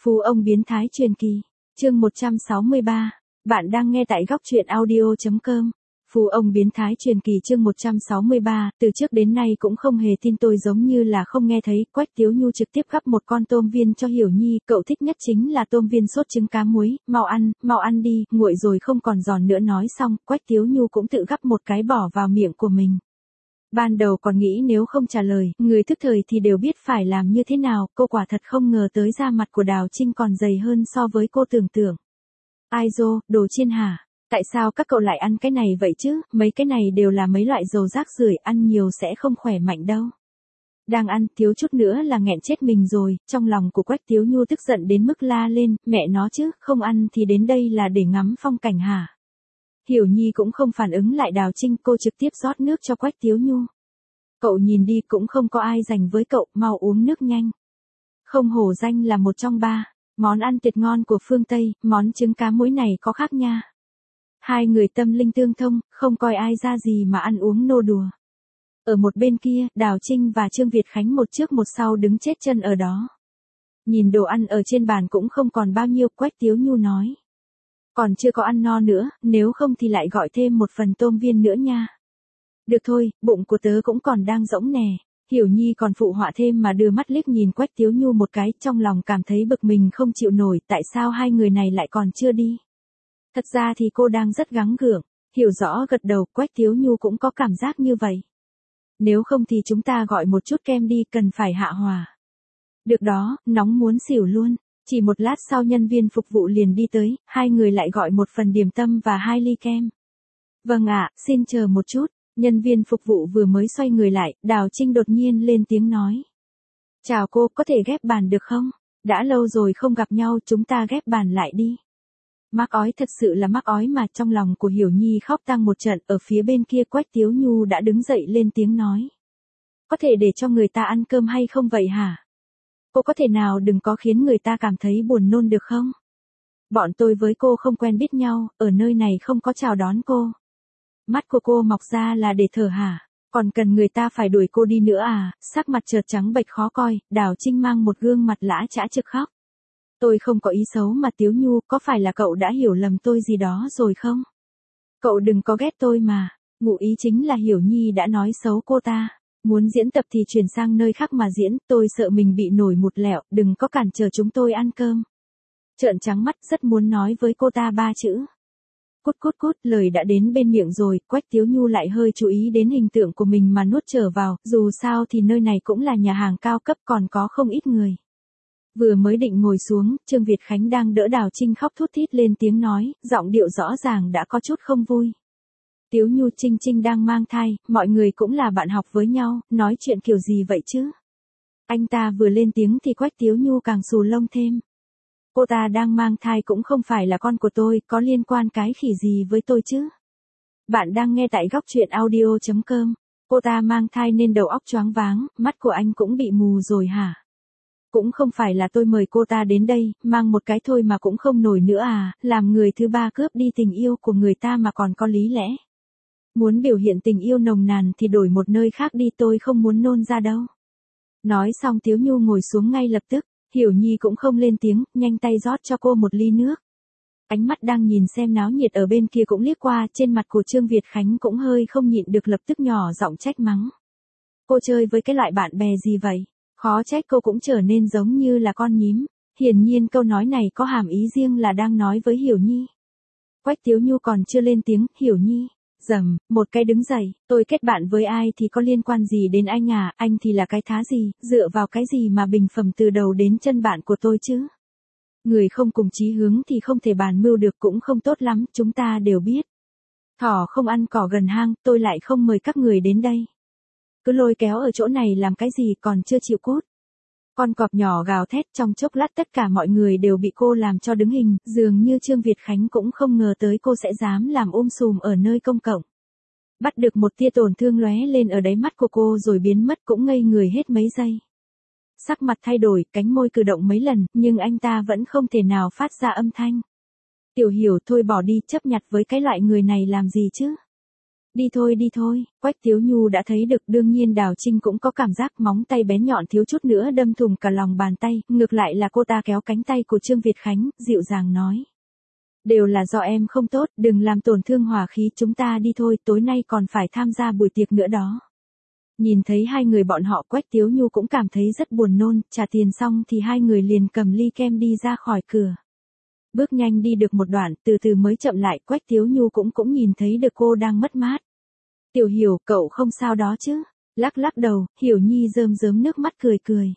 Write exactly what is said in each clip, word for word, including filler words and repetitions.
Phú ông biến thái truyền kỳ, chương một trăm sáu mươi ba, bạn đang nghe tại góc truyện audio.com. Phú ông biến thái truyền kỳ chương một trăm sáu mươi ba, từ trước đến nay cũng không hề tin tôi giống như là không nghe thấy. Quách Tiếu Nhu trực tiếp gắp một con tôm viên cho Hiểu Nhi, cậu thích nhất chính là tôm viên sốt trứng cá muối, mau ăn, mau ăn đi, nguội rồi không còn giòn nữa. Nói xong, Quách Tiếu Nhu cũng tự gắp một cái bỏ vào miệng của mình. Ban đầu còn nghĩ nếu không trả lời, người thức thời thì đều biết phải làm như thế nào, cô quả thật không ngờ tới da mặt của Đào Trinh còn dày hơn so với cô tưởng tượng. Ai dô, đồ chiên hả? Tại sao các cậu lại ăn cái này vậy chứ, mấy cái này đều là mấy loại dầu rác rưởi, ăn nhiều sẽ không khỏe mạnh đâu. Đang ăn, thiếu chút nữa là nghẹn chết mình rồi, trong lòng của Quách Tiếu Nhu tức giận đến mức la lên, mẹ nó chứ, không ăn thì đến đây là để ngắm phong cảnh hả? Hiểu Nhi cũng không phản ứng lại Đào Trinh, cô trực tiếp rót nước cho Quách Tiếu Nhu. Cậu nhìn đi, cũng không có ai dành với cậu, mau uống nước nhanh. Không hổ danh là một trong ba món ăn tuyệt ngon của phương Tây, món trứng cá muối này có khác nha. Hai người tâm linh tương thông, không coi ai ra gì mà ăn uống nô đùa. Ở một bên kia, Đào Trinh và Trương Việt Khánh một trước một sau đứng chết chân ở đó. Nhìn đồ ăn ở trên bàn cũng không còn bao nhiêu, Quách Tiếu Nhu nói. Còn chưa có ăn no nữa, nếu không thì lại gọi thêm một phần tôm viên nữa nha. Được thôi, bụng của tớ cũng còn đang rỗng nè. Hiểu Nhi còn phụ họa thêm mà đưa mắt liếc nhìn Quách Tiếu Nhu một cái, trong lòng cảm thấy bực mình không chịu nổi, tại sao hai người này lại còn chưa đi. Thật ra thì cô đang rất gắng gượng, hiểu rõ gật đầu. Quách Tiếu Nhu cũng có cảm giác như vậy. Nếu không thì chúng ta gọi một chút kem đi, cần phải hạ hòa. Được đó, nóng muốn xỉu luôn. Chỉ một lát sau nhân viên phục vụ liền đi tới, hai người lại gọi một phần điểm tâm và hai ly kem. Vâng ạ, xin chờ một chút. Nhân viên phục vụ vừa mới xoay người lại, Đào Trinh đột nhiên lên tiếng nói. Chào cô, có thể ghép bàn được không? Đã lâu rồi không gặp nhau, chúng ta ghép bàn lại đi. Mắc ói, thật sự là mắc ói mà. Trong lòng của Hiểu Nhi khóc tang một trận. Ở phía bên kia Quách Tiếu Nhu đã đứng dậy lên tiếng nói. Có thể để cho người ta ăn cơm hay không vậy hả? Cô có thể nào đừng có khiến người ta cảm thấy buồn nôn được không? Bọn tôi với cô không quen biết nhau, ở nơi này không có chào đón cô. Mắt của cô mọc ra là để thở hả? Còn cần người ta phải đuổi cô đi nữa à? Sắc mặt chợt trắng bệch khó coi, Đào Trinh mang một gương mặt lã chã trực khóc. Tôi không có ý xấu mà Tiếu Nhu, có phải là cậu đã hiểu lầm tôi gì đó rồi không? Cậu đừng có ghét tôi mà. Ngụ ý chính là Hiểu Nhi đã nói xấu cô ta. Muốn diễn tập thì chuyển sang nơi khác mà diễn, tôi sợ mình bị nổi một lẹo, đừng có cản trở chúng tôi ăn cơm. Trợn trắng mắt rất muốn nói với cô ta ba chữ. Cút cút cút, lời đã đến bên miệng rồi, Quách Tiếu Nhu lại hơi chú ý đến hình tượng của mình mà nuốt trở vào, dù sao thì nơi này cũng là nhà hàng cao cấp còn có không ít người. Vừa mới định ngồi xuống, Trương Việt Khánh đang đỡ Đào Trinh khóc thút thít lên tiếng nói, giọng điệu rõ ràng đã có chút không vui. Tiếu Nhu, Trinh Trinh đang mang thai, mọi người cũng là bạn học với nhau, nói chuyện kiểu gì vậy chứ? Anh ta vừa lên tiếng thì Quách Tiếu Nhu càng xù lông thêm. Cô ta đang mang thai cũng không phải là con của tôi, có liên quan cái khỉ gì với tôi chứ? Bạn đang nghe tại góc truyện audio.com. Cô ta mang thai nên đầu óc choáng váng, mắt của anh cũng bị mù rồi hả? Cũng không phải là tôi mời cô ta đến đây, mang một cái thôi mà cũng không nổi nữa à, làm người thứ ba cướp đi tình yêu của người ta mà còn có lý lẽ. Muốn biểu hiện tình yêu nồng nàn thì đổi một nơi khác đi, tôi không muốn nôn ra đâu. Nói xong Tiếu Nhu ngồi xuống ngay lập tức, Hiểu Nhi cũng không lên tiếng, nhanh tay rót cho cô một ly nước. Ánh mắt đang nhìn xem náo nhiệt ở bên kia cũng liếc qua, trên mặt của Trương Việt Khánh cũng hơi không nhịn được lập tức nhỏ giọng trách mắng. Cô chơi với cái loại bạn bè gì vậy? Khó trách cô cũng trở nên giống như là con nhím. Hiển nhiên câu nói này có hàm ý riêng là đang nói với Hiểu Nhi. Quách Tiếu Nhu còn chưa lên tiếng, Hiểu Nhi. Dầm, một cái đứng dậy, tôi kết bạn với ai thì có liên quan gì đến anh à, anh thì là cái thá gì, dựa vào cái gì mà bình phẩm từ đầu đến chân bạn của tôi chứ. Người không cùng chí hướng thì không thể bàn mưu được, cũng không tốt lắm, chúng ta đều biết. Thỏ không ăn cỏ gần hang, tôi lại không mời các người đến đây. Cứ lôi kéo ở chỗ này làm cái gì còn chưa chịu cút. Con cọp nhỏ gào thét, trong chốc lát tất cả mọi người đều bị cô làm cho đứng hình, dường như Trương Việt Khánh cũng không ngờ tới cô sẽ dám làm um sùm ở nơi công cộng. Bắt được một tia tổn thương lóe lên ở đáy mắt của cô rồi biến mất, cũng ngây người hết mấy giây. Sắc mặt thay đổi, cánh môi cử động mấy lần, nhưng anh ta vẫn không thể nào phát ra âm thanh. Tiểu Hiểu, thôi bỏ đi, chấp nhặt với cái loại người này làm gì chứ? Đi thôi đi thôi, Quách Tiếu Nhu đã thấy được, đương nhiên Đào Trinh cũng có cảm giác móng tay bén nhọn thiếu chút nữa đâm thủng cả lòng bàn tay, ngược lại là cô ta kéo cánh tay của Trương Việt Khánh, dịu dàng nói. Đều là do em không tốt, đừng làm tổn thương hòa khí, chúng ta đi thôi, tối nay còn phải tham gia buổi tiệc nữa đó. Nhìn thấy hai người bọn họ, Quách Tiếu Nhu cũng cảm thấy rất buồn nôn, trả tiền xong thì hai người liền cầm ly kem đi ra khỏi cửa. Bước nhanh đi được một đoạn, từ từ mới chậm lại, Quách Tiếu Nhu cũng cũng nhìn thấy được cô đang mất mát. Tiểu Hiểu, cậu không sao đó chứ? Lắc lắc đầu, Hiểu Nhi rơm rớm nước mắt cười cười.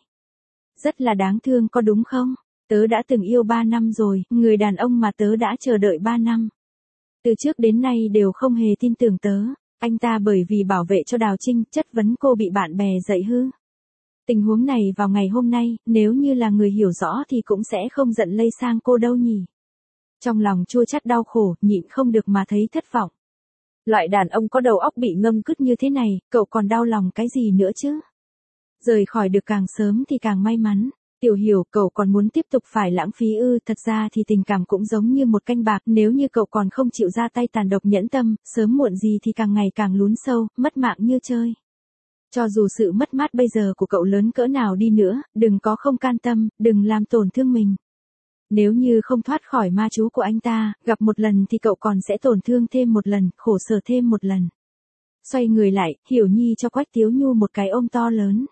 Rất là đáng thương có đúng không? Tớ đã từng yêu ba năm rồi, người đàn ông mà tớ đã chờ đợi ba năm. Từ trước đến nay đều không hề tin tưởng tớ. Anh ta bởi vì bảo vệ cho Đào Trinh, chất vấn cô bị bạn bè dạy hư. Tình huống này vào ngày hôm nay, nếu như là người hiểu rõ thì cũng sẽ không giận lây sang cô đâu nhỉ. Trong lòng chua chát đau khổ, nhịn không được mà thấy thất vọng. Loại đàn ông có đầu óc bị ngâm cứt như thế này, cậu còn đau lòng cái gì nữa chứ? Rời khỏi được càng sớm thì càng may mắn. Tiểu Hiểu, cậu còn muốn tiếp tục phải lãng phí ư? Thật ra thì tình cảm cũng giống như một canh bạc, nếu như cậu còn không chịu ra tay tàn độc nhẫn tâm, sớm muộn gì thì càng ngày càng lún sâu, mất mạng như chơi. Cho dù sự mất mát bây giờ của cậu lớn cỡ nào đi nữa, đừng có không can tâm, đừng làm tổn thương mình. Nếu như không thoát khỏi ma chú của anh ta, gặp một lần thì cậu còn sẽ tổn thương thêm một lần, khổ sở thêm một lần. Xoay người lại, Hiểu Nhi cho Quách Tiếu Nhu một cái ôm to lớn.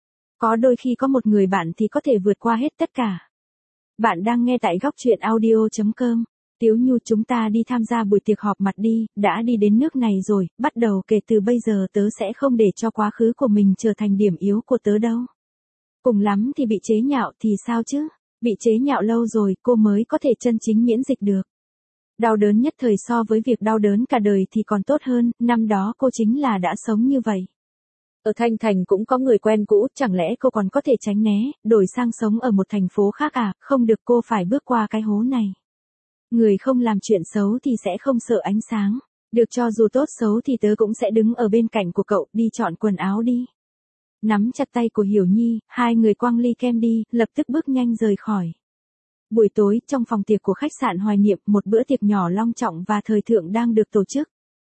Có đôi khi có một người bạn thì có thể vượt qua hết tất cả. Bạn đang nghe tại góc truyện audio chấm com. Tiếu Nhu, chúng ta đi tham gia buổi tiệc họp mặt đi, đã đi đến nước này rồi, bắt đầu kể từ bây giờ tớ sẽ không để cho quá khứ của mình trở thành điểm yếu của tớ đâu. Cùng lắm thì bị chế nhạo thì sao chứ? Bị chế nhạo lâu rồi cô mới có thể chân chính miễn dịch được. Đau đớn nhất thời so với việc đau đớn cả đời thì còn tốt hơn, năm đó cô chính là đã sống như vậy. Ở Thanh Thành cũng có người quen cũ, chẳng lẽ cô còn có thể tránh né, đổi sang sống ở một thành phố khác à? Không được, cô phải bước qua cái hố này. Người không làm chuyện xấu thì sẽ không sợ ánh sáng. Được, cho dù tốt xấu thì tớ cũng sẽ đứng ở bên cạnh của cậu, đi chọn quần áo đi. Nắm chặt tay của Hiểu Nhi, hai người quăng ly kem đi, lập tức bước nhanh rời khỏi. Buổi tối, trong phòng tiệc của khách sạn Hoài Niệm, một bữa tiệc nhỏ long trọng và thời thượng đang được tổ chức.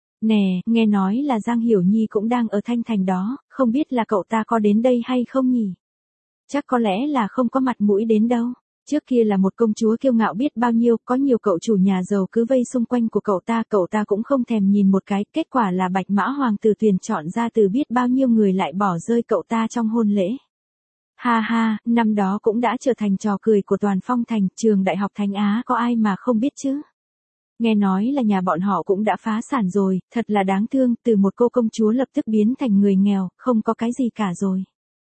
Nè, nghe nói là Giang Hiểu Nhi cũng đang ở Thanh Thành đó, không biết là cậu ta có đến đây hay không nhỉ? Chắc có lẽ là không có mặt mũi đến đâu. Trước kia là một công chúa kiêu ngạo biết bao nhiêu, có nhiều cậu chủ nhà giàu cứ vây xung quanh của cậu ta, cậu ta cũng không thèm nhìn một cái, kết quả là Bạch Mã Hoàng tử tuyển chọn ra từ biết bao nhiêu người lại bỏ rơi cậu ta trong hôn lễ. Ha ha, năm đó cũng đã trở thành trò cười của toàn Phong Thành, trường đại học Thánh Á có ai mà không biết chứ. Nghe nói là nhà bọn họ cũng đã phá sản rồi, thật là đáng thương, từ một cô công chúa lập tức biến thành người nghèo, không có cái gì cả rồi.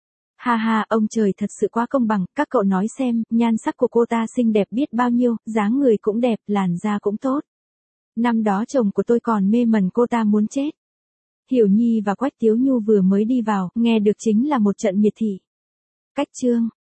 Ha ha, ông trời thật sự quá công bằng, các cậu nói xem, nhan sắc của cô ta xinh đẹp biết bao nhiêu, dáng người cũng đẹp, làn da cũng tốt. Năm đó chồng của tôi còn mê mẩn cô ta muốn chết. Hiểu Nhi và Quách Tiếu Nhu vừa mới đi vào, nghe được chính là một trận miệt thị. Cách chương